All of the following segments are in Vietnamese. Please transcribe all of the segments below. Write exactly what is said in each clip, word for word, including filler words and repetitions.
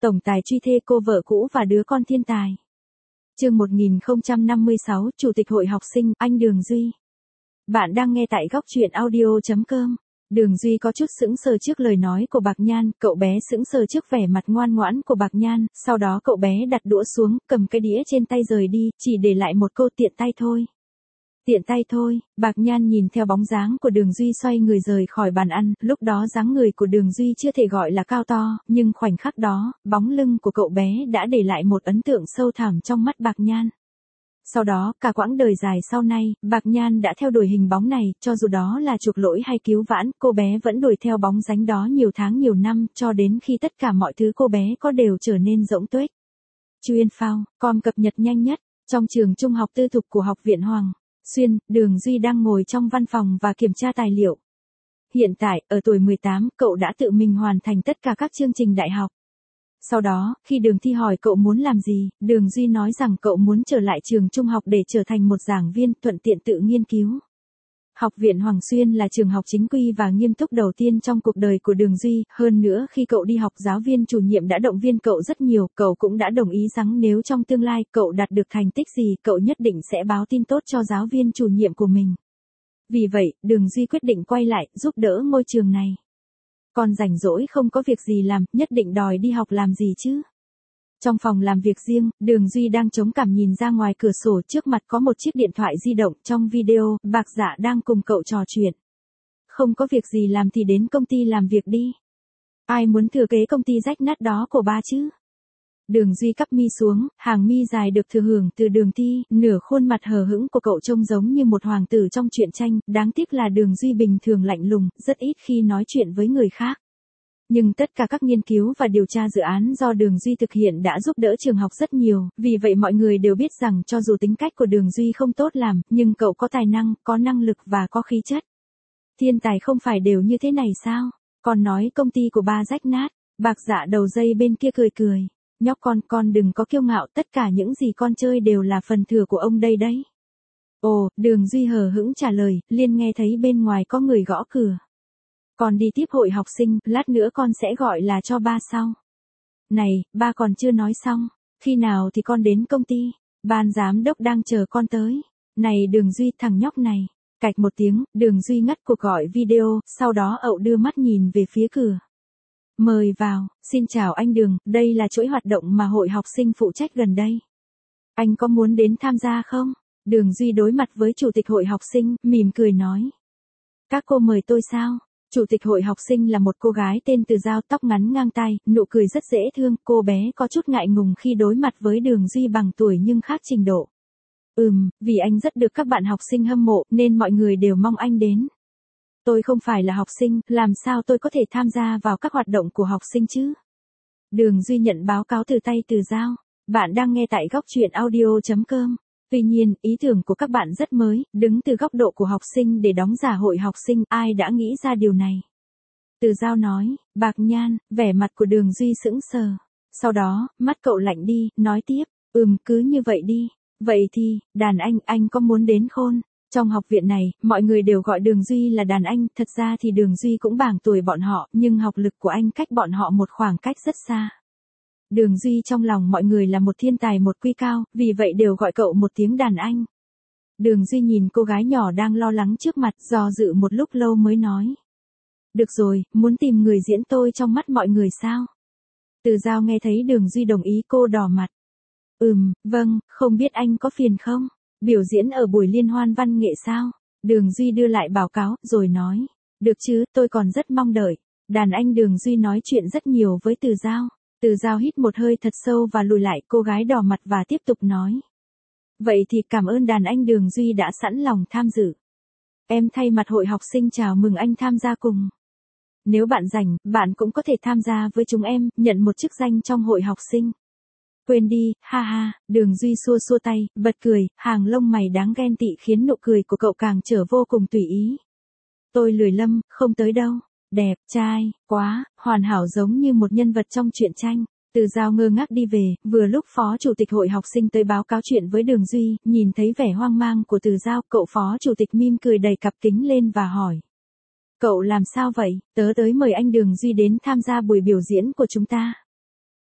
Tổng tài truy thê cô vợ cũ và đứa con thiên tài. Chương một nghìn không trăm năm mươi sáu, Chủ tịch Hội học sinh, anh Đường Duy. Bạn đang nghe tại góc truyện audio chấm com. Đường Duy có chút sững sờ trước lời nói của Bạc Nhan, cậu bé sững sờ trước vẻ mặt ngoan ngoãn của Bạc Nhan, sau đó cậu bé đặt đũa xuống, cầm cái đĩa trên tay rời đi, chỉ để lại một câu tiện tay thôi. Tiện tay thôi, Bạc Nhan nhìn theo bóng dáng của Đường Duy xoay người rời khỏi bàn ăn, lúc đó dáng người của Đường Duy chưa thể gọi là cao to, nhưng khoảnh khắc đó, bóng lưng của cậu bé đã để lại một ấn tượng sâu thẳm trong mắt Bạc Nhan. Sau đó, cả quãng đời dài sau này, Bạc Nhan đã theo đuổi hình bóng này, cho dù đó là chuộc lỗi hay cứu vãn, cô bé vẫn đuổi theo bóng dáng đó nhiều tháng nhiều năm, cho đến khi tất cả mọi thứ cô bé có đều trở nên rỗng tuếch. Chuyên phao, com cập nhật nhanh nhất, trong trường trung học tư thục của Học viện Hoàng Xuyên, Đường Duy đang ngồi trong văn phòng và kiểm tra tài liệu. Hiện tại, ở tuổi mười tám, cậu đã tự mình hoàn thành tất cả các chương trình đại học. Sau đó, khi Đường Thi hỏi cậu muốn làm gì, Đường Duy nói rằng cậu muốn trở lại trường trung học để trở thành một giảng viên, thuận tiện tự nghiên cứu. Học viện Hoàng Xuyên là trường học chính quy và nghiêm túc đầu tiên trong cuộc đời của Đường Duy, hơn nữa khi cậu đi học giáo viên chủ nhiệm đã động viên cậu rất nhiều, cậu cũng đã đồng ý rằng nếu trong tương lai cậu đạt được thành tích gì, cậu nhất định sẽ báo tin tốt cho giáo viên chủ nhiệm của mình. Vì vậy, Đường Duy quyết định quay lại, giúp đỡ ngôi trường này. Còn rảnh rỗi không có việc gì làm, nhất định đòi đi học làm gì chứ. Trong phòng làm việc riêng, Đường Duy đang chống cằm nhìn ra ngoài cửa sổ, trước mặt có một chiếc điện thoại di động, trong video, Bạc Dạ đang cùng cậu trò chuyện. Không có việc gì làm thì đến công ty làm việc đi. Ai muốn thừa kế công ty rách nát đó của ba chứ? Đường Duy cắp mi xuống, hàng mi dài được thừa hưởng từ Đường Thi, nửa khuôn mặt hờ hững của cậu trông giống như một hoàng tử trong truyện tranh, đáng tiếc là Đường Duy bình thường lạnh lùng, rất ít khi nói chuyện với người khác. Nhưng tất cả các nghiên cứu và điều tra dự án do Đường Duy thực hiện đã giúp đỡ trường học rất nhiều, vì vậy mọi người đều biết rằng cho dù tính cách của Đường Duy không tốt làm, nhưng cậu có tài năng, có năng lực và có khí chất. Thiên tài không phải đều như thế này sao? Còn nói công ty của ba rách nát, Bạc Dạ đầu dây bên kia cười cười. Nhóc con, con đừng có kiêu ngạo, tất cả những gì con chơi đều là phần thừa của ông đây đấy. Ồ, Đường Duy hờ hững trả lời, liền nghe thấy bên ngoài có người gõ cửa. Con đi tiếp hội học sinh, lát nữa con sẽ gọi là cho ba sau. Này, ba còn chưa nói xong, khi nào thì con đến công ty, ban giám đốc đang chờ con tới. Này Đường Duy, thằng nhóc này. Cạch một tiếng, Đường Duy ngắt cuộc gọi video, sau đó ậu đưa mắt nhìn về phía cửa. Mời vào, xin chào anh Đường, đây là chuỗi hoạt động mà hội học sinh phụ trách gần đây. Anh có muốn đến tham gia không? Đường Duy đối mặt với chủ tịch hội học sinh, mỉm cười nói. Các cô mời tôi sao? Chủ tịch hội học sinh là một cô gái tên Từ Giao, tóc ngắn ngang tai, nụ cười rất dễ thương, cô bé có chút ngại ngùng khi đối mặt với Đường Duy bằng tuổi nhưng khác trình độ. Ừm, vì anh rất được các bạn học sinh hâm mộ, nên mọi người đều mong anh đến. Tôi không phải là học sinh, làm sao tôi có thể tham gia vào các hoạt động của học sinh chứ? Đường Duy nhận báo cáo từ tay Từ Giao. Bạn đang nghe tại góc truyện audio chấm com. Tuy nhiên, ý tưởng của các bạn rất mới, đứng từ góc độ của học sinh để đóng giả hội học sinh, ai đã nghĩ ra điều này? Từ Giao nói, Bạc Nhan, vẻ mặt của Đường Duy sững sờ. Sau đó, mắt cậu lạnh đi, nói tiếp, ừm, cứ như vậy đi. Vậy thì, đàn anh, anh có muốn đến khôn? Trong học viện này, mọi người đều gọi Đường Duy là đàn anh, thật ra thì Đường Duy cũng bằng tuổi bọn họ, nhưng học lực của anh cách bọn họ một khoảng cách rất xa. Đường Duy trong lòng mọi người là một thiên tài một quy cao, vì vậy đều gọi cậu một tiếng đàn anh. Đường Duy nhìn cô gái nhỏ đang lo lắng trước mặt, do dự một lúc lâu mới nói. Được rồi, muốn tìm người diễn tôi trong mắt mọi người sao? Từ Giao nghe thấy Đường Duy đồng ý, cô đỏ mặt. Ừm, vâng, không biết anh có phiền không? Biểu diễn ở buổi liên hoan văn nghệ sao? Đường Duy đưa lại báo cáo, rồi nói. Được chứ, tôi còn rất mong đợi. Đàn anh Đường Duy nói chuyện rất nhiều với Từ Giao. Từ Giao hít một hơi thật sâu và lùi lại, cô gái đỏ mặt và tiếp tục nói. Vậy thì cảm ơn đàn anh Đường Duy đã sẵn lòng tham dự. Em thay mặt hội học sinh chào mừng anh tham gia cùng. Nếu bạn rảnh, bạn cũng có thể tham gia với chúng em, nhận một chức danh trong hội học sinh. Quên đi, ha ha, Đường Duy xua xua tay, bật cười, hàng lông mày đáng ghen tị khiến nụ cười của cậu càng trở vô cùng tùy ý. Tôi lười lâm, không tới đâu. Đẹp, trai, quá, hoàn hảo giống như một nhân vật trong truyện tranh. Từ Giao ngơ ngác đi về, vừa lúc phó chủ tịch hội học sinh tới báo cáo chuyện với Đường Duy, nhìn thấy vẻ hoang mang của Từ Giao, cậu phó chủ tịch mỉm cười đầy cặp kính lên và hỏi. Cậu làm sao vậy? Tớ tới mời anh Đường Duy đến tham gia buổi biểu diễn của chúng ta.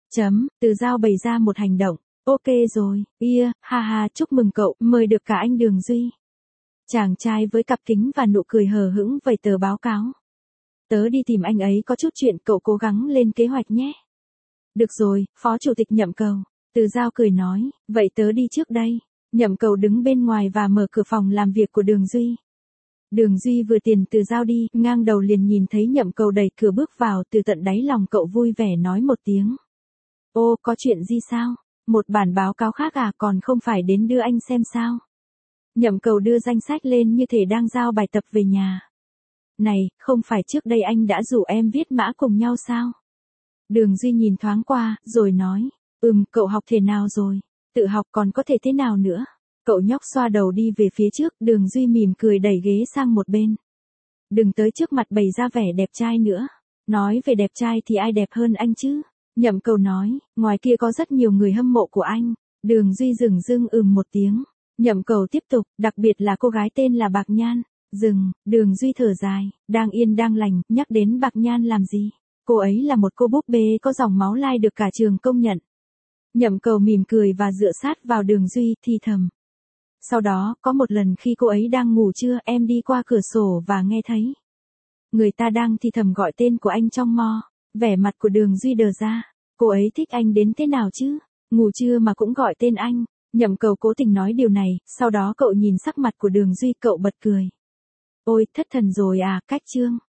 Chấm, Từ Giao bày ra một hành động. Ok rồi, yeah, ha ha, chúc mừng cậu, mời được cả anh Đường Duy. Chàng trai với cặp kính và nụ cười hờ hững vẩy tờ báo cáo. Tớ đi tìm anh ấy có chút chuyện, cậu cố gắng lên kế hoạch nhé. Được rồi, Phó Chủ tịch Nhậm Cầu. Từ Giao cười nói, vậy tớ đi trước đây. Nhậm Cầu đứng bên ngoài và mở cửa phòng làm việc của Đường Duy. Đường Duy vừa tiền Từ Giao đi, ngang đầu liền nhìn thấy Nhậm Cầu đẩy cửa bước vào, từ tận đáy lòng cậu vui vẻ nói một tiếng. Ô, có chuyện gì sao? Một bản báo cáo khác à, còn không phải đến đưa anh xem sao? Nhậm Cầu đưa danh sách lên như thể đang giao bài tập về nhà. Này, không phải trước đây anh đã rủ em viết mã cùng nhau sao? Đường Duy nhìn thoáng qua, rồi nói, ừm, cậu học thế nào rồi? Tự học còn có thể thế nào nữa? Cậu nhóc xoa đầu đi về phía trước, Đường Duy mỉm cười đẩy ghế sang một bên. Đừng tới trước mặt bày ra vẻ đẹp trai nữa. Nói về đẹp trai thì ai đẹp hơn anh chứ? Nhậm Cầu nói, ngoài kia có rất nhiều người hâm mộ của anh. Đường Duy dừng dưng ừm một tiếng. Nhậm Cầu tiếp tục, đặc biệt là cô gái tên là Bạc Nhan. Dừng, Đường Duy thở dài, đang yên đang lành, nhắc đến Bạc Nhan làm gì? Cô ấy là một cô búp bê có dòng máu lai được cả trường công nhận. Nhậm Cầu mỉm cười và dựa sát vào Đường Duy, thì thầm. Sau đó, có một lần khi cô ấy đang ngủ trưa, em đi qua cửa sổ và nghe thấy người ta đang thì thầm gọi tên của anh trong mò. Vẻ mặt của Đường Duy đờ ra. Cô ấy thích anh đến thế nào chứ? Ngủ trưa mà cũng gọi tên anh. Nhậm Cầu cố tình nói điều này, sau đó cậu nhìn sắc mặt của Đường Duy, cậu bật cười. Ôi, thất thần rồi à, cách chương.